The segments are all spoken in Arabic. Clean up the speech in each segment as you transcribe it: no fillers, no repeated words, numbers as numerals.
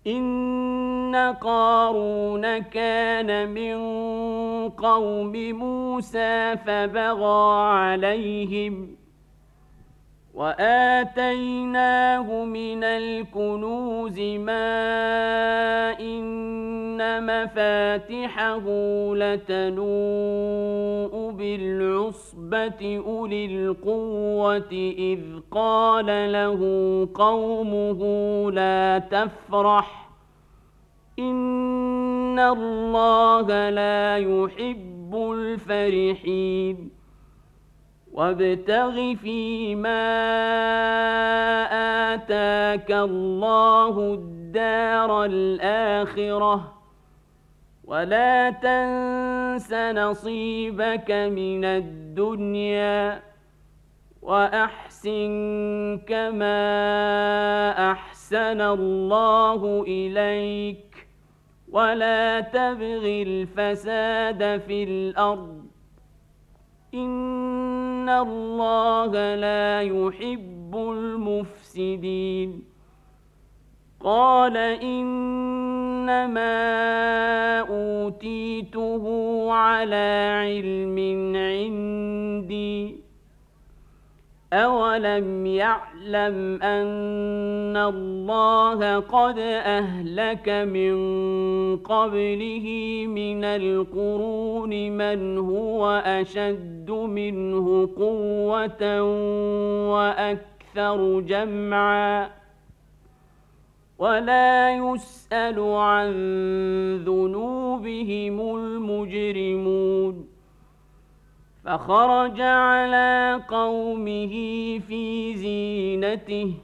إن قارون كان من قوم موسى فبغى عليهم وآتيناه من الكنوز ما إن مفاتحه لتنوء بالعصبة أولي القوة إذ قال له قومه لا تفرح إن الله لا يحب الفرحين وابتغ فيما آتاك الله الدار الآخرة ولا تنس نصيبك من الدنيا وأحسن كما أحسن الله إليك ولا تبغ الفساد في الأرض إن الله لا يحب المفسدين قال إنما أوتيته على علم عندي أولم يعلم أن الله قد أهلك من قبله من القرون من هو أشد منه قوة وأكثر جمعا ولا يسأل عن ذنوبهم المجرمون فخرج على قومه في زينته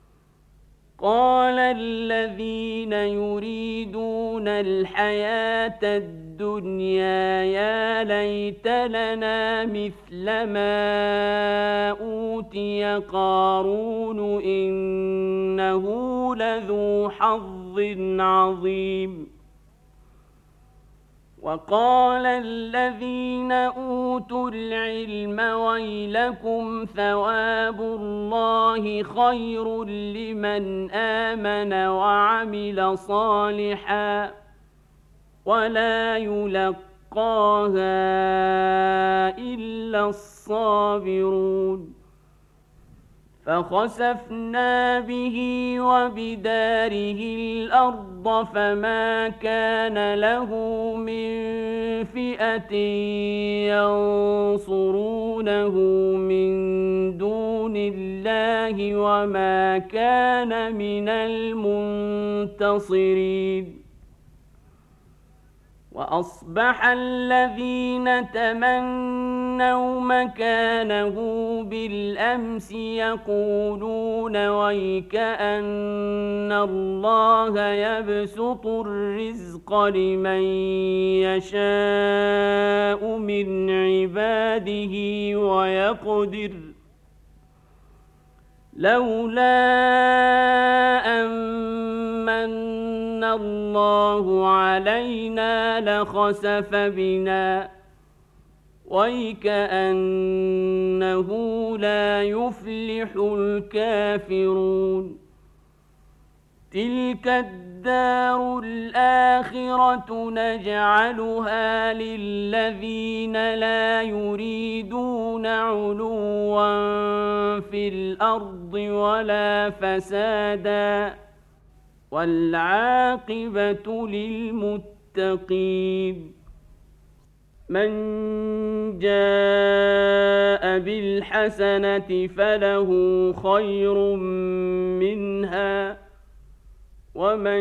قال الذين يريدون الحياة الدنيا يا ليت لنا مثل ما أوتي قارون إنه لذو حظ عظيم وقال الذين أوتوا العلم ويلكم ثواب الله خير لمن آمن وعمل صالحا ولا يلقاها إلا الصابرون فخسفنا به وبداره الأرض فما كان له من فئة ينصرونه من دون الله وما كان من المنتصرين وأصبح الذين تمنوا مكانه بالأمس يقولون ويكأن الله يبسط الرزق لمن يشاء من عباده ويقدر لولا أمن الله علينا لخسف بنا ويكأنه لا يفلح الكافرون تلك الدار الآخرة نجعلها للذين لا يريدون علوا في الأرض ولا فسادا والعاقبة للمتقين من جاء بالحسنة فله خير منها ومن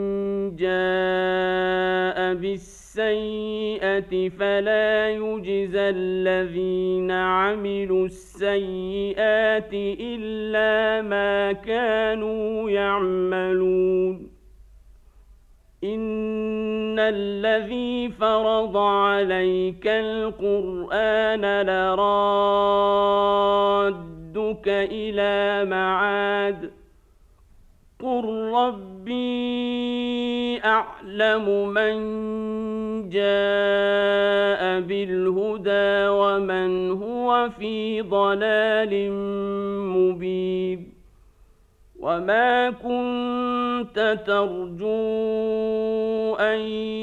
جاء بالسيئة فلا يجزى الذين عملوا السيئات إلا ما كانوا يعملون إن الذي فرض عليك القرآن لرادك إلى معاد قل ربي أعلم من جاء بالهدى ومن هو في ضلال مبين وما كنت كنت ترجو أن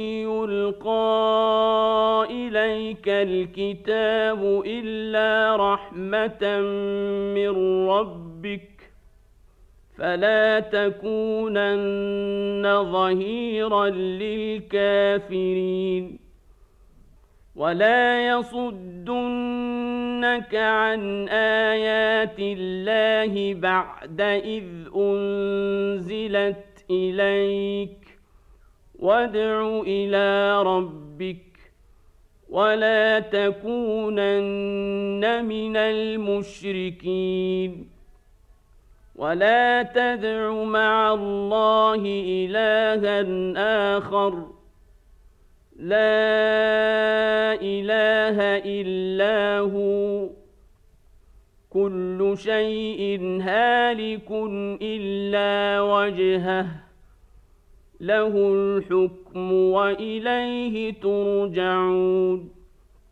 يلقى إليك الكتاب إلا رحمة من ربك فلا تكونن ظهيرا للكافرين ولا يصدنك عن آيات الله بعد إذ أنزلت إليك وادع إلى ربك ولا تكونن من المشركين ولا تدع مع الله إلها آخر لا إله إلا هو كل شيء هالك إلا وجهه له الحكم وإليه ترجعون